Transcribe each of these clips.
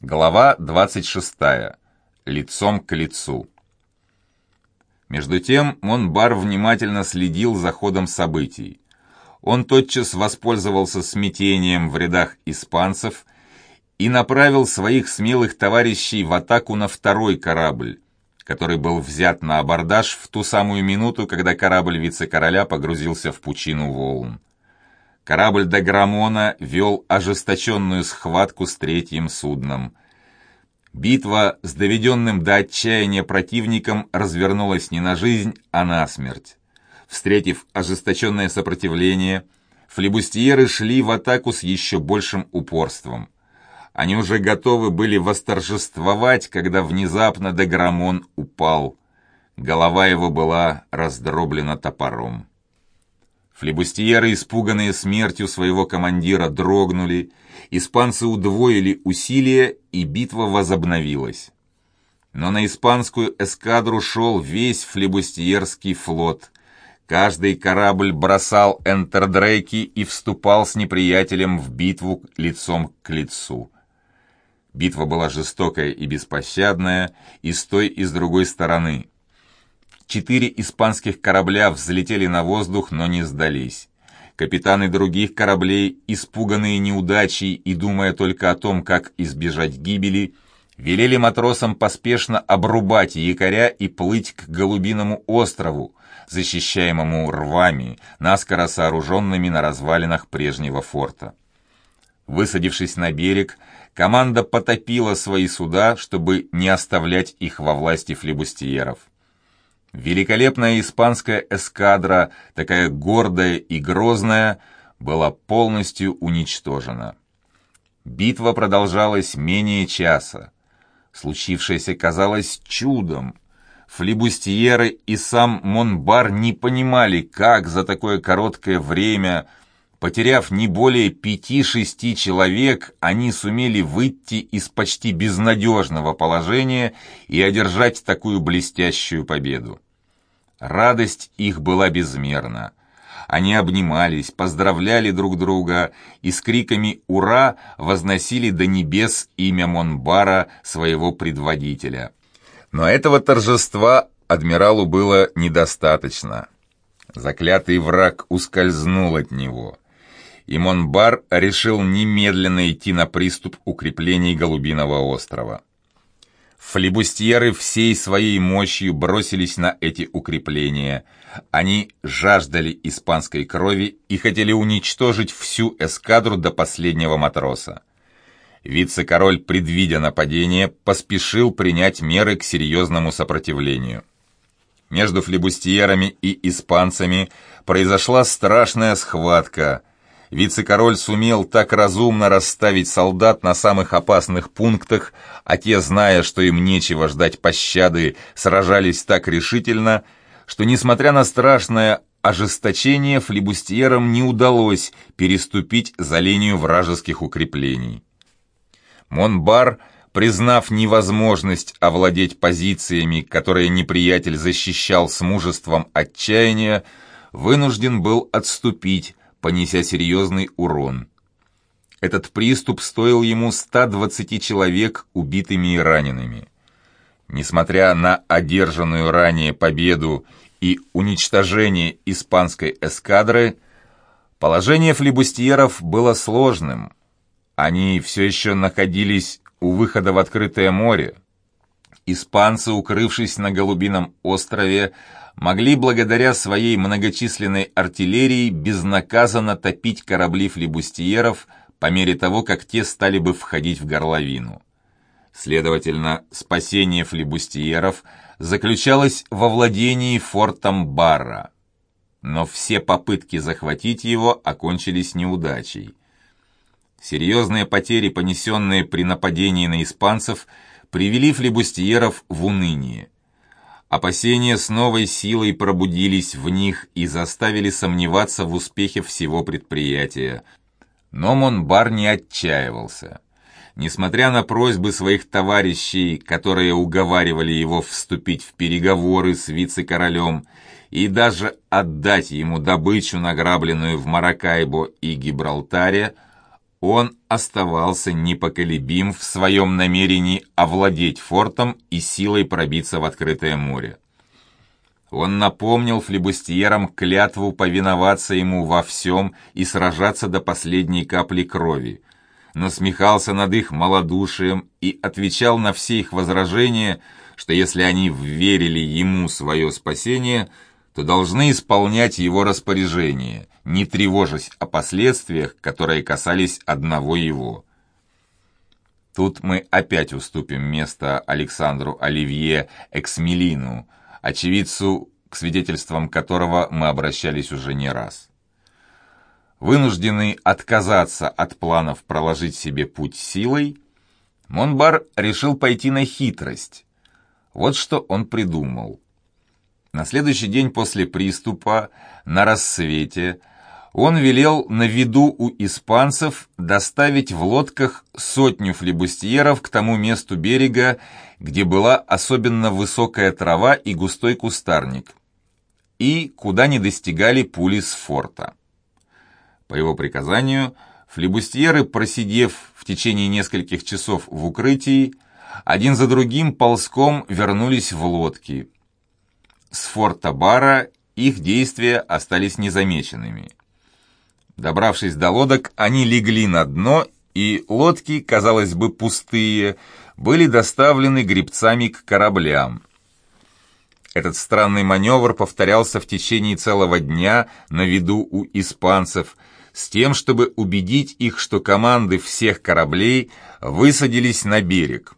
Глава 26. Лицом к лицу. Между тем Монбар внимательно следил за ходом событий. Он тотчас воспользовался смятением в рядах испанцев и направил своих смелых товарищей в атаку на второй корабль, который был взят на абордаж в ту самую минуту, когда корабль вице-короля погрузился в пучину волн. Корабль де Грамона вел ожесточенную схватку с третьим судном. Битва с доведенным до отчаяния противником развернулась не на жизнь, а на смерть. Встретив ожесточенное сопротивление, флибустьеры шли в атаку с еще большим упорством. Они уже готовы были восторжествовать, когда внезапно де Грамон упал. Голова его была раздроблена топором. Флибустьеры, испуганные смертью своего командира, дрогнули, испанцы удвоили усилия, и битва возобновилась. Но на испанскую эскадру шел весь флибустьерский флот. Каждый корабль бросал энтердрейки и вступал с неприятелем в битву лицом к лицу. Битва была жестокая и беспощадная и с той, и с другой стороны. 4 испанских корабля взлетели на воздух, но не сдались. Капитаны других кораблей, испуганные неудачей и думая только о том, как избежать гибели, велели матросам поспешно обрубать якоря и плыть к Голубиному острову, защищаемому рвами, наскоро сооруженными на развалинах прежнего форта. Высадившись на берег, команда потопила свои суда, чтобы не оставлять их во власти флибустьеров. Великолепная испанская эскадра, такая гордая и грозная, была полностью уничтожена. Битва продолжалась менее часа. Случившееся казалось чудом. Флибустьеры и сам Монбар не понимали, как за такое короткое время, потеряв не более 5-6 человек, они сумели выйти из почти безнадежного положения и одержать такую блестящую победу. Радость их была безмерна. Они обнимались, поздравляли друг друга и с криками «Ура!» возносили до небес имя Монбара, своего предводителя. Но этого торжества адмиралу было недостаточно. Заклятый враг ускользнул от него, и Монбар решил немедленно идти на приступ укреплений Голубиного острова. Флибустьеры всей своей мощью бросились на эти укрепления. Они жаждали испанской крови и хотели уничтожить всю эскадру до последнего матроса. Вице-король, предвидя нападение, поспешил принять меры к серьезному сопротивлению. Между флибустьерами и испанцами произошла страшная схватка. Вице-король сумел так разумно расставить солдат на самых опасных пунктах, а те, зная, что им нечего ждать пощады, сражались так решительно, что, несмотря на страшное ожесточение, флибустьерам не удалось переступить за линию вражеских укреплений. Монбар, признав невозможность овладеть позициями, которые неприятель защищал с мужеством отчаяния, вынужден был отступить, понеся серьезный урон. Этот приступ стоил ему 120 человек убитыми и ранеными. Несмотря на одержанную ранее победу и уничтожение испанской эскадры, положение флибустьеров было сложным. Они все еще находились у выхода в открытое море. Испанцы, укрывшись на Голубином острове, могли благодаря своей многочисленной артиллерии безнаказанно топить корабли флибустьеров по мере того, как те стали бы входить в горловину. Следовательно, спасение флибустьеров заключалось во владении фортом Барра. Но все попытки захватить его окончились неудачей. Серьезные потери, понесенные при нападении на испанцев, привели флибустьеров в уныние. Опасения с новой силой пробудились в них и заставили сомневаться в успехе всего предприятия. Но Монбар не отчаивался. Несмотря на просьбы своих товарищей, которые уговаривали его вступить в переговоры с вице-королем и даже отдать ему добычу, награбленную в Маракайбо и Гибралтаре, он оставался непоколебим в своем намерении овладеть фортом и силой пробиться в открытое море. Он напомнил флибустьерам клятву повиноваться ему во всем и сражаться до последней капли крови, насмехался над их малодушием и отвечал на все их возражения, что если они верили ему свое спасение, то должны исполнять его распоряжение, не тревожась о последствиях, которые касались одного его. Тут мы опять уступим место Александру Оливье Эксмелину, очевидцу, к свидетельствам которого мы обращались уже не раз. Вынужденный отказаться от планов проложить себе путь силой, Монбар решил пойти на хитрость. Вот что он придумал. На следующий день после приступа, на рассвете, он велел на виду у испанцев доставить в лодках 100 флибустьеров к тому месту берега, где была особенно высокая трава и густой кустарник, и куда не достигали пули с форта. По его приказанию, флибустьеры, просидев в течение нескольких часов в укрытии, один за другим ползком вернулись в лодки. С форта Бара их действия остались незамеченными. Добравшись до лодок, они легли на дно, и лодки, казалось бы, пустые, были доставлены гребцами к кораблям. Этот странный маневр повторялся в течение целого дня на виду у испанцев, с тем, чтобы убедить их, что команды всех кораблей высадились на берег.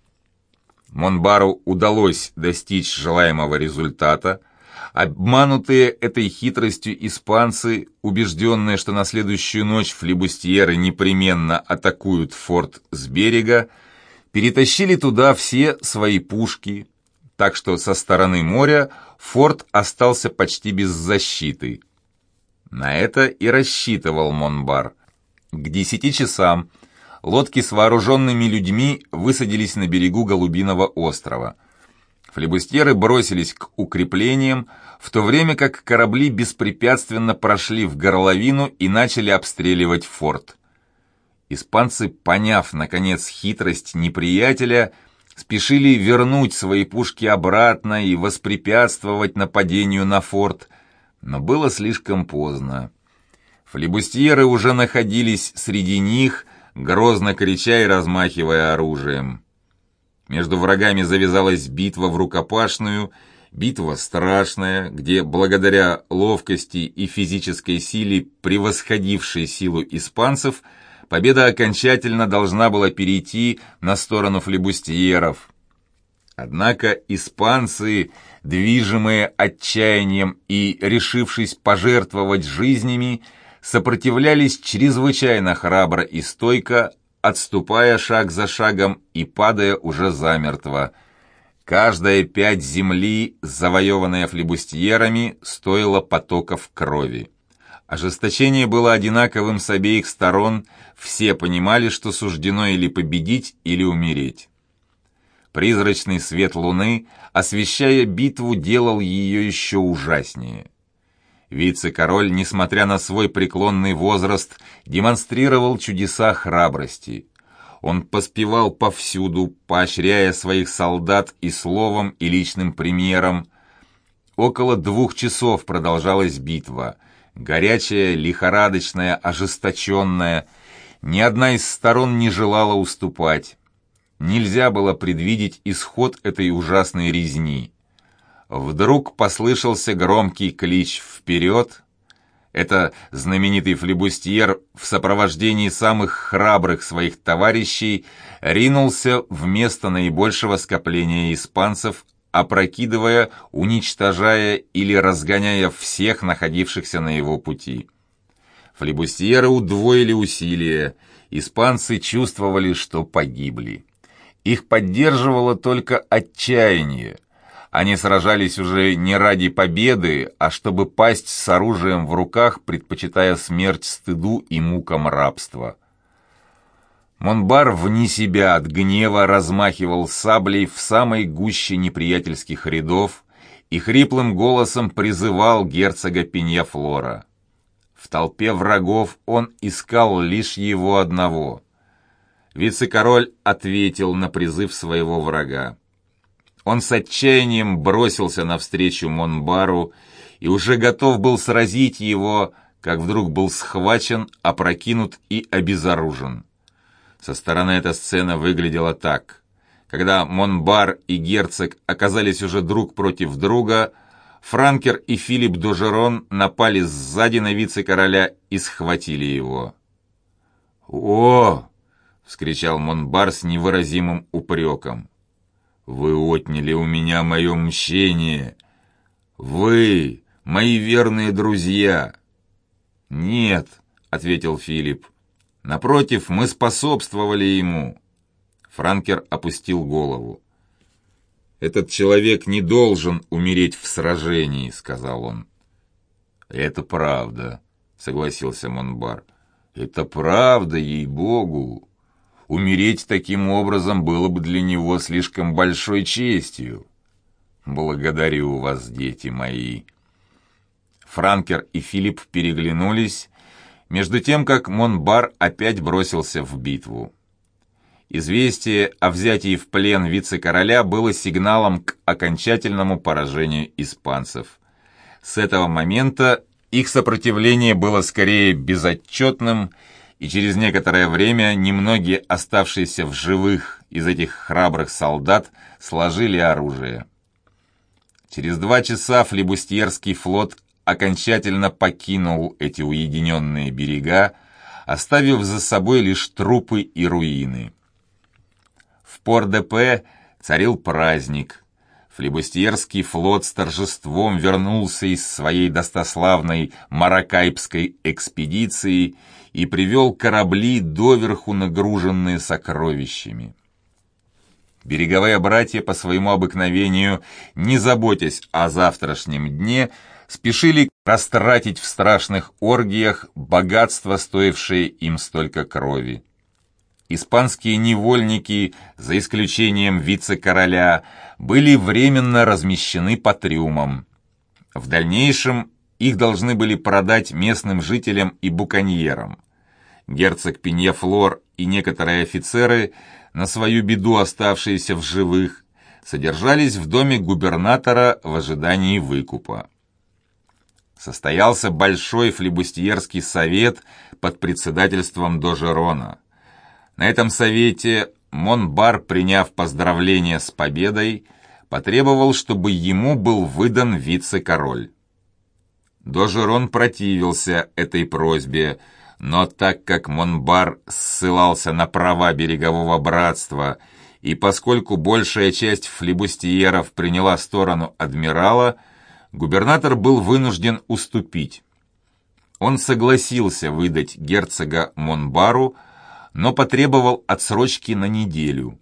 Монбару удалось достичь желаемого результата. Обманутые этой хитростью испанцы, убежденные, что на следующую ночь флибустьеры непременно атакуют форт с берега, перетащили туда все свои пушки, так что со стороны моря форт остался почти без защиты. На это и рассчитывал Монбар. К 10 часам лодки с вооруженными людьми высадились на берегу Голубиного острова. Флибустьеры бросились к укреплениям, в то время как корабли беспрепятственно прошли в горловину и начали обстреливать форт. Испанцы, поняв, наконец, хитрость неприятеля, спешили вернуть свои пушки обратно и воспрепятствовать нападению на форт, но было слишком поздно. Флибустьеры уже находились среди них, грозно крича и размахивая оружием. Между врагами завязалась битва в рукопашную, битва страшная, где благодаря ловкости и физической силе, превосходившей силу испанцев, победа окончательно должна была перейти на сторону флибустьеров. Однако испанцы, движимые отчаянием и решившись пожертвовать жизнями, сопротивлялись чрезвычайно храбро и стойко, отступая шаг за шагом и падая уже замертво. Каждая пядь земли, завоеванная флибустьерами, стоила потоков крови. Ожесточение было одинаковым с обеих сторон, все понимали, что суждено или победить, или умереть. Призрачный свет луны, освещая битву, делал ее еще ужаснее. Вице-король, несмотря на свой преклонный возраст, демонстрировал чудеса храбрости. Он поспевал повсюду, поощряя своих солдат и словом, и личным примером. Около 2 часов продолжалась битва. Горячая, лихорадочная, ожесточенная. Ни одна из сторон не желала уступать. Нельзя было предвидеть исход этой ужасной резни. Вдруг послышался громкий клич «Вперед!». Это знаменитый флибустьер в сопровождении самых храбрых своих товарищей ринулся в место наибольшего скопления испанцев, опрокидывая, уничтожая или разгоняя всех находившихся на его пути. Флибустьеры удвоили усилия, испанцы чувствовали, что погибли. Их поддерживало только отчаяние. Они сражались уже не ради победы, а чтобы пасть с оружием в руках, предпочитая смерть стыду и мукам рабства. Монбар вне себя от гнева размахивал саблей в самой гуще неприятельских рядов и хриплым голосом призывал герцога Пеньяфлора. В толпе врагов он искал лишь его одного. Вице-король ответил на призыв своего врага. Он с отчаянием бросился навстречу Монбару и уже готов был сразить его, как вдруг был схвачен, опрокинут и обезоружен. Со стороны эта сцена выглядела так. Когда Монбар и герцог оказались уже друг против друга, Франкер и Филипп Дожерон напали сзади на вице-короля и схватили его. «О!» — вскричал Монбар с невыразимым упреком. «Вы отняли у меня мое мщение! Вы, мои верные друзья!» «Нет», — ответил Филипп. «Напротив, мы способствовали ему». Франкер опустил голову. «Этот человек не должен умереть в сражении», — сказал он. «Это правда», — согласился Монбар. «Это правда, ей-богу. Умереть таким образом было бы для него слишком большой честью. Благодарю вас, дети мои». Франкер и Филипп переглянулись, между тем, как Монбар опять бросился в битву. Известие о взятии в плен вице-короля было сигналом к окончательному поражению испанцев. С этого момента их сопротивление было скорее безотчетным, и через некоторое время немногие оставшиеся в живых из этих храбрых солдат сложили оружие. Через 2 часа флибустьерский флот окончательно покинул эти уединенные берега, оставив за собой лишь трупы и руины. В Пор-де-Пе царил праздник. Флибустьерский флот с торжеством вернулся из своей достославной маракайбской экспедиции и привел корабли, доверху нагруженные сокровищами. Береговые братья по своему обыкновению, не заботясь о завтрашнем дне, спешили растратить в страшных оргиях богатство, стоившее им столько крови. Испанские невольники, за исключением вице-короля, были временно размещены по трюмам. В дальнейшем их должны были продать местным жителям и буконьерам. Герцог Пиньяфлор и некоторые офицеры, на свою беду оставшиеся в живых, содержались в доме губернатора в ожидании выкупа. Состоялся большой флибустьерский совет под председательством Дожерона. На этом совете Монбар, приняв поздравления с победой, потребовал, чтобы ему был выдан вице-король. Дожерон противился этой просьбе, но так как Монбар ссылался на права берегового братства, и поскольку большая часть флибустьеров приняла сторону адмирала, губернатор был вынужден уступить. Он согласился выдать герцога Монбару, но потребовал отсрочки на неделю.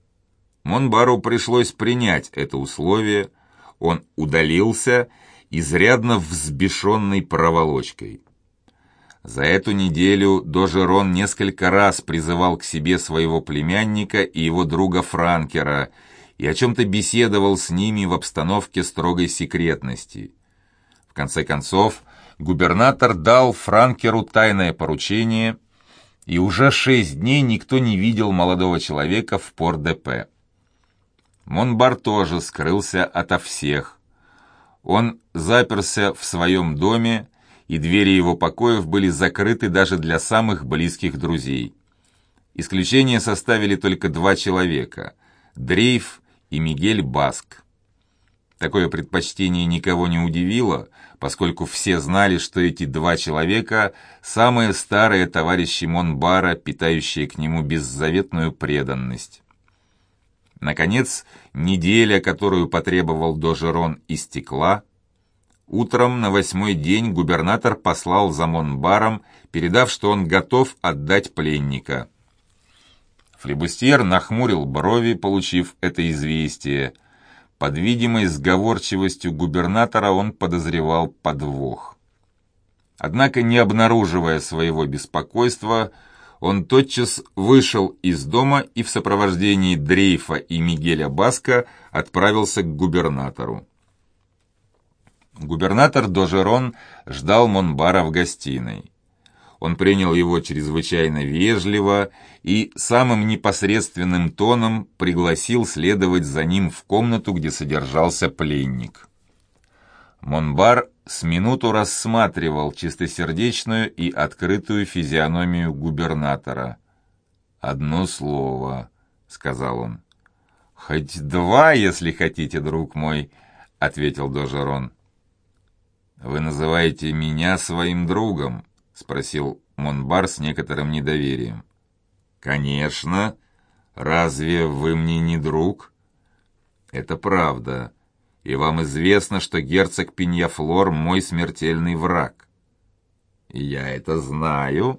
Монбару пришлось принять это условие, он удалился, изрядно взбешенный проволочкой. За эту неделю Дожерон несколько раз призывал к себе своего племянника и его друга Франкера и о чем-то беседовал с ними в обстановке строгой секретности. В конце концов, губернатор дал Франкеру тайное поручение, и уже 6 дней никто не видел молодого человека в Пор-де-Пе. Монбар тоже скрылся ото всех. Он заперся в своем доме, и двери его покоев были закрыты даже для самых близких друзей. Исключение составили только 2 человека – Дрейф и Мигель Баск. Такое предпочтение никого не удивило, поскольку все знали, что эти 2 человека – самые старые товарищи Монбара, питающие к нему беззаветную преданность. Наконец, неделя, которую потребовал Дожерон, истекла. Утром на 8-й день губернатор послал за Монбаром, передав, что он готов отдать пленника. Флибустьер нахмурил брови, получив это известие. Под видимой сговорчивостью губернатора он подозревал подвох. Однако, не обнаруживая своего беспокойства, он тотчас вышел из дома и в сопровождении Дрейфа и Мигеля Баска отправился к губернатору. Губернатор Дожерон ждал Монбара в гостиной. Он принял его чрезвычайно вежливо и самым непосредственным тоном пригласил следовать за ним в комнату, где содержался пленник. Монбар с минуту рассматривал чистосердечную и открытую физиономию губернатора. «Одно слово», — сказал он. «Хоть два, если хотите, друг мой», — ответил Дожерон. «Вы называете меня своим другом?» — спросил Монбар с некоторым недоверием. «Конечно. Разве вы мне не друг?» «Это правда. И вам известно, что герцог Пиньяфлор мой смертельный враг». «Я это знаю».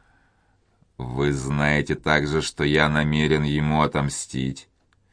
«Вы знаете также, что я намерен ему отомстить?»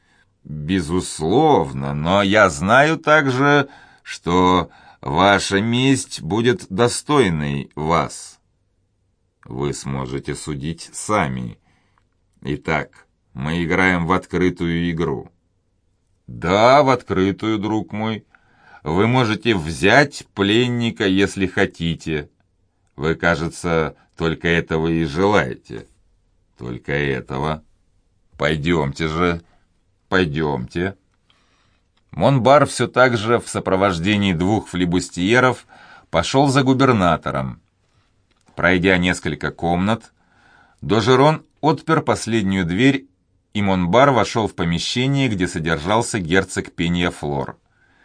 «Безусловно, но я знаю также, что ваша месть будет достойной вас. Вы сможете судить сами. Итак, мы играем в открытую игру». «Да, в открытую, друг мой. Вы можете взять пленника, если хотите. Вы, кажется, только этого и желаете». «Только этого. Пойдемте же, пойдемте». Монбар все так же в сопровождении двух флибустьеров пошел за губернатором. Пройдя несколько комнат, Дожерон отпер последнюю дверь, и Монбар вошел в помещение, где содержался герцог Пиньяфлор.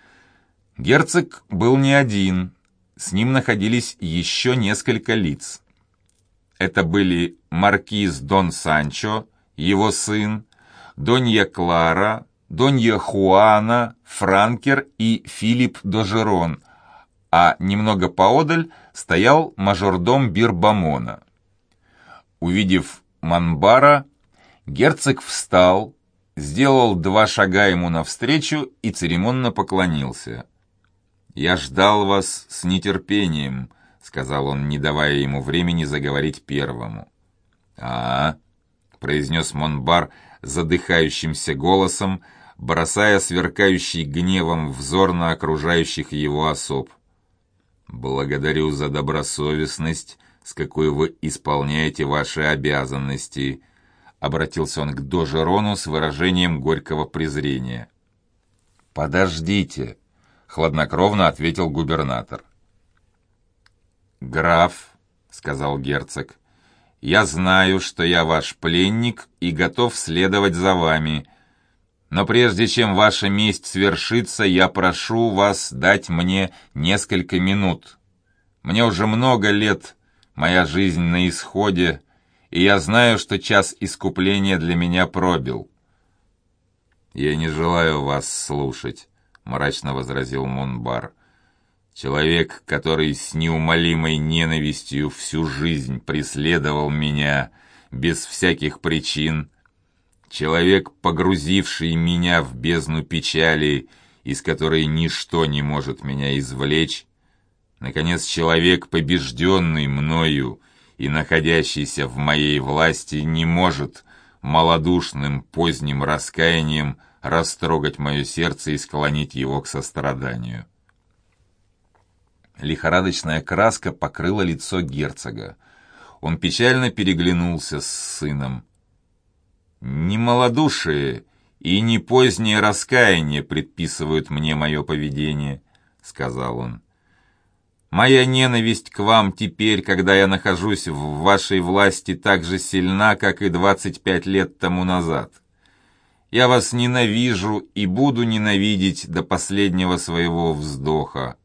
Герцог был не один, с ним находились еще несколько лиц. Это были маркиз Дон Санчо, его сын, Донья Клара, Донья Хуана, Франкер и Филипп Дожерон, а немного поодаль стоял мажордом Бирбамона. Увидев Монбара, герцог встал, сделал 2 шага ему навстречу и церемонно поклонился. «Я ждал вас с нетерпением», — сказал он, не давая ему времени заговорить первому. Произнес Монбар задыхающимся голосом, бросая сверкающий гневом взор на окружающих его особ. «Благодарю за добросовестность, с какой вы исполняете ваши обязанности», — обратился он к Дожерону с выражением горького презрения. «Подождите», — хладнокровно ответил губернатор. «Граф», — сказал герцог, — «я знаю, что я ваш пленник и готов следовать за вами. Но прежде чем ваша месть свершится, я прошу вас дать мне несколько минут. Мне уже много лет, моя жизнь на исходе, и я знаю, что час искупления для меня пробил». «Я не желаю вас слушать», — мрачно возразил Монбар. «Человек, который с неумолимой ненавистью всю жизнь преследовал меня без всяких причин, человек, погрузивший меня в бездну печали, из которой ничто не может меня извлечь, наконец, человек, побежденный мною и находящийся в моей власти, не может малодушным поздним раскаянием растрогать мое сердце и склонить его к состраданию». Лихорадочная краска покрыла лицо герцога. Он печально переглянулся с сыном. «Не малодушие и не позднее раскаяние предписывают мне мое поведение», — сказал он. «Моя ненависть к вам теперь, когда я нахожусь в вашей власти, так же сильна, как и 25 лет тому назад. Я вас ненавижу и буду ненавидеть до последнего своего вздоха».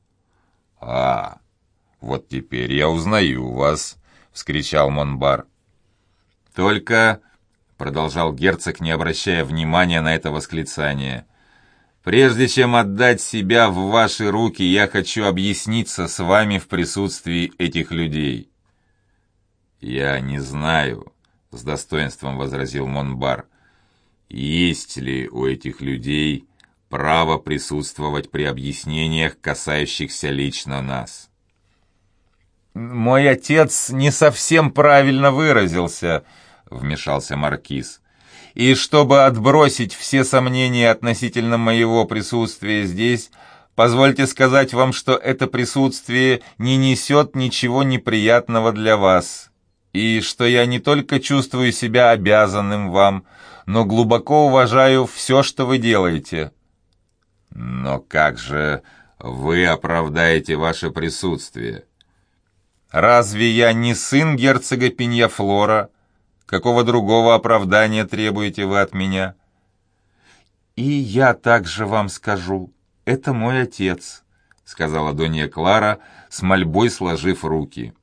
Вот теперь я узнаю вас», — вскричал Монбар. «Только», — продолжал герцог, не обращая внимания на это восклицание, «прежде чем отдать себя в ваши руки, я хочу объясниться с вами в присутствии этих людей». «Я не знаю», — с достоинством возразил Монбар, «есть ли у этих людей право присутствовать при объяснениях, касающихся лично нас». «Мой отец не совсем правильно выразился», — вмешался маркиз. «И чтобы отбросить все сомнения относительно моего присутствия здесь, Позвольте сказать вам, что это присутствие не несет ничего неприятного для вас, и что я не только чувствую себя обязанным вам, но глубоко уважаю все, что вы делаете». «Но как же вы оправдаете ваше присутствие?» «Разве я не сын герцога Пиньяфлора? Какого другого оправдания требуете вы от меня?» «И я также вам скажу, это мой отец», — сказала Донья Клара, с мольбой сложив руки.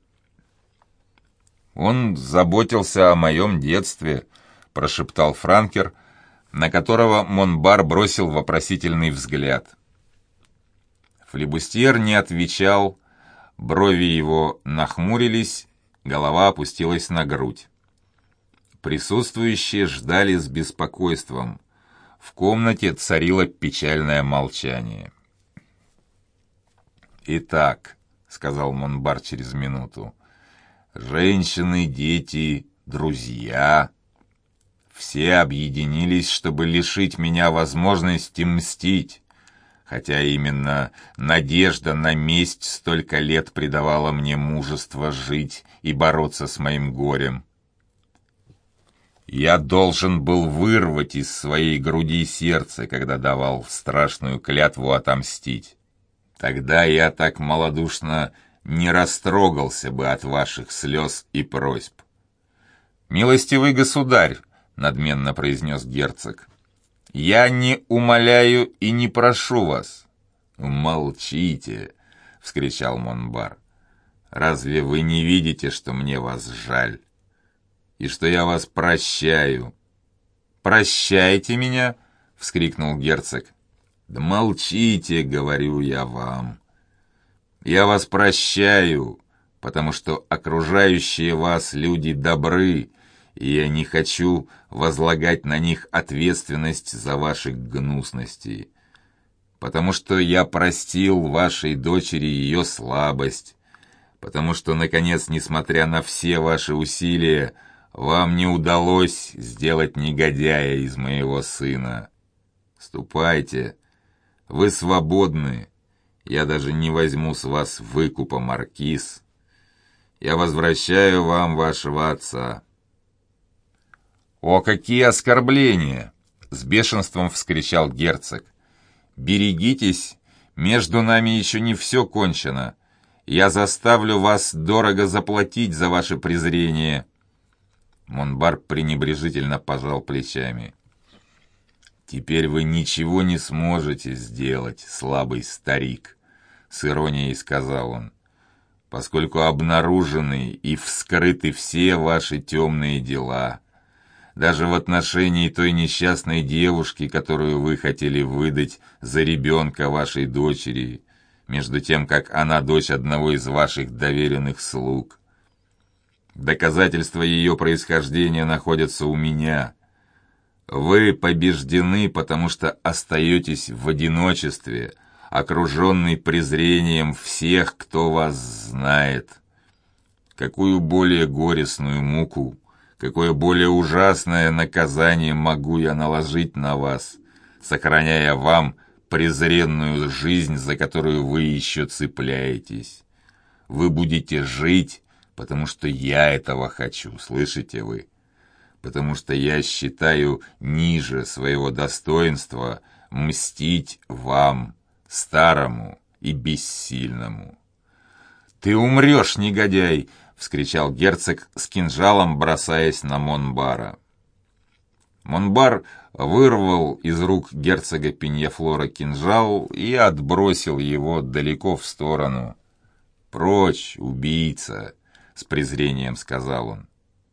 «Он заботился о моем детстве», — прошептал франкер, на которого Монбар бросил вопросительный взгляд. Флибустьер не отвечал, брови его нахмурились, голова опустилась на грудь. Присутствующие ждали с беспокойством. В комнате царило печальное молчание. «Итак», — сказал Монбар через минуту, — «женщины, дети, друзья, все объединились, чтобы лишить меня возможности мстить, хотя именно надежда на месть столько лет придавала мне мужество жить и бороться с моим горем. Я должен был вырвать из своей груди сердце, когда давал страшную клятву отомстить. Тогда я так малодушно не растрогался бы от ваших слез и просьб». «Милостивый государь», — надменно произнес герцог, — «я не умоляю и не прошу вас». «Молчите», — вскричал Монбар. «Разве вы не видите, что мне вас жаль, и что я вас прощаю?» «Прощайте меня?» — вскрикнул герцог. «Да молчите, говорю я вам. Я вас прощаю, потому что окружающие вас люди добры, и я не хочу возлагать на них ответственность за ваши гнусности, потому что я простил вашей дочери ее слабость, потому что, наконец, несмотря на все ваши усилия, вам не удалось сделать негодяя из моего сына. Ступайте, вы свободны, я даже не возьму с вас выкупа, маркиз. Я возвращаю вам вашего отца». «О, какие оскорбления!» — с бешенством вскричал герцог. «Берегитесь, между нами еще не все кончено. Я заставлю вас дорого заплатить за ваше презрение». Монбар пренебрежительно пожал плечами. «Теперь вы ничего не сможете сделать, слабый старик», — с иронией сказал он, «поскольку обнаружены и вскрыты все ваши темные дела. Даже в отношении той несчастной девушки, которую вы хотели выдать за ребенка вашей дочери, между тем, как она дочь одного из ваших доверенных слуг. Доказательства ее происхождения находятся у меня. Вы побеждены, потому что остаетесь в одиночестве, окруженный презрением всех, кто вас знает. Какую более горестную муку, какое более ужасное наказание могу я наложить на вас, сохраняя вам презренную жизнь, за которую вы еще цепляетесь? Вы будете жить, потому что я этого хочу, слышите вы? Потому что я считаю ниже своего достоинства мстить вам, старому и бессильному». «Ты умрешь, негодяй!» — вскричал герцог с кинжалом, бросаясь на Монбара. Монбар вырвал из рук герцога Пиньяфлора кинжал и отбросил его далеко в сторону. «Прочь, убийца!» — с презрением сказал он.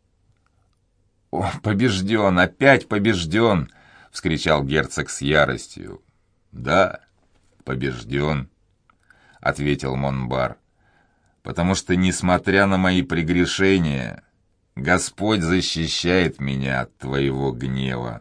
«О, побежден, опять побежден!» — вскричал герцог с яростью. «Да, побежден», — ответил Монбар, «потому что, несмотря на мои прегрешения, Господь защищает меня от твоего гнева».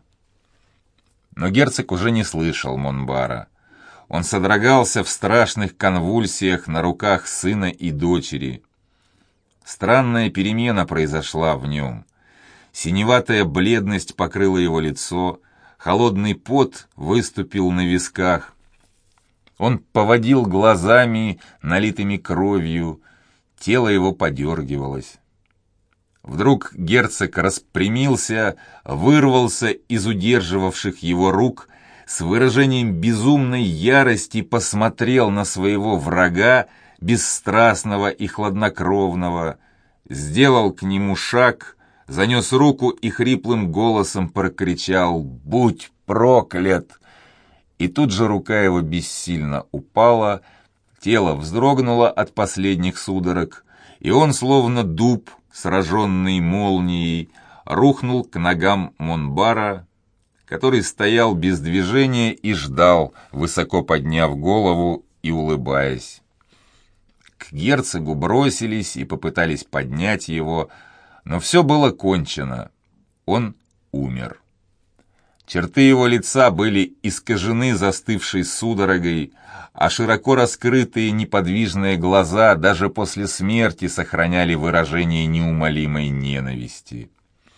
Но герцог уже не слышал Монбара. Он содрогался в страшных конвульсиях на руках сына и дочери. Странная перемена произошла в нем. Синеватая бледность покрыла его лицо, холодный пот выступил на висках. Он поводил глазами, налитыми кровью, тело его подергивалось. Вдруг герцог распрямился, вырвался из удерживавших его рук, с выражением безумной ярости посмотрел на своего врага, бесстрастного и хладнокровного, сделал к нему шаг, занес руку и хриплым голосом прокричал «Будь проклят!». И тут же рука его бессильно упала, тело вздрогнуло от последних судорог, и он, словно дуб, сраженный молнией, рухнул к ногам Монбара, который стоял без движения и ждал, высоко подняв голову и улыбаясь. К герцогу бросились и попытались поднять его, но все было кончено. Он умер. Черты его лица были искажены застывшей судорогой, а широко раскрытые неподвижные глаза даже после смерти сохраняли выражение неумолимой ненависти.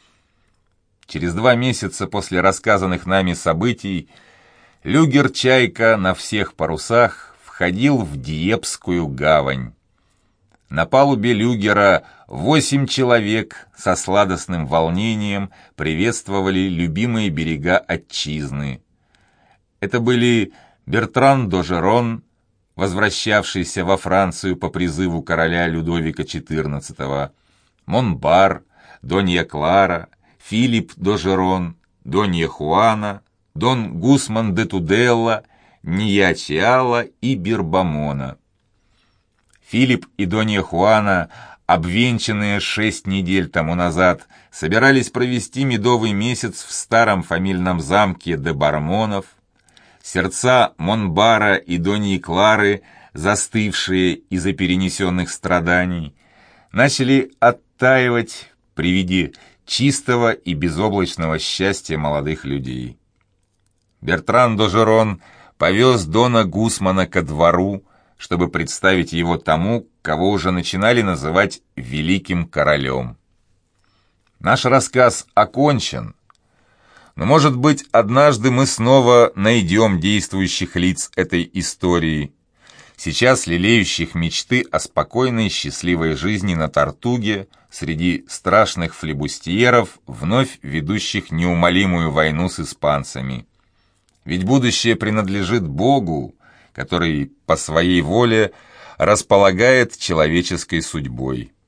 Через 2 месяца после рассказанных нами событий люгер-чайка на всех парусах входил в Диепскую гавань. На палубе люгера 8 человек со сладостным волнением приветствовали любимые берега отчизны. Это были Бертран д'Ожерон, возвращавшийся во Францию по призыву короля Людовика XIV, Монбар, Донья Клара, Филипп д'Ожерон, Донья Хуана, Дон Гусман де Туделла, Ния Чиала и Бирбамона. Филипп и Донья Хуана, обвенчанные 6 недель тому назад, собирались провести медовый месяц в старом фамильном замке де Бармонов. Сердца Монбара и Доньи Клары, застывшие из-за перенесенных страданий, начали оттаивать при виде чистого и безоблачного счастья молодых людей. Бертран д'Ожерон повез Дона Гусмана ко двору, чтобы представить его тому, кого уже начинали называть великим королем. Наш рассказ окончен, но, может быть, однажды мы снова найдем действующих лиц этой истории, сейчас лелеющих мечты о спокойной счастливой жизни на Тартуге среди страшных флибустьеров, вновь ведущих неумолимую войну с испанцами. Ведь будущее принадлежит Богу, который по своей воле располагает человеческой судьбой.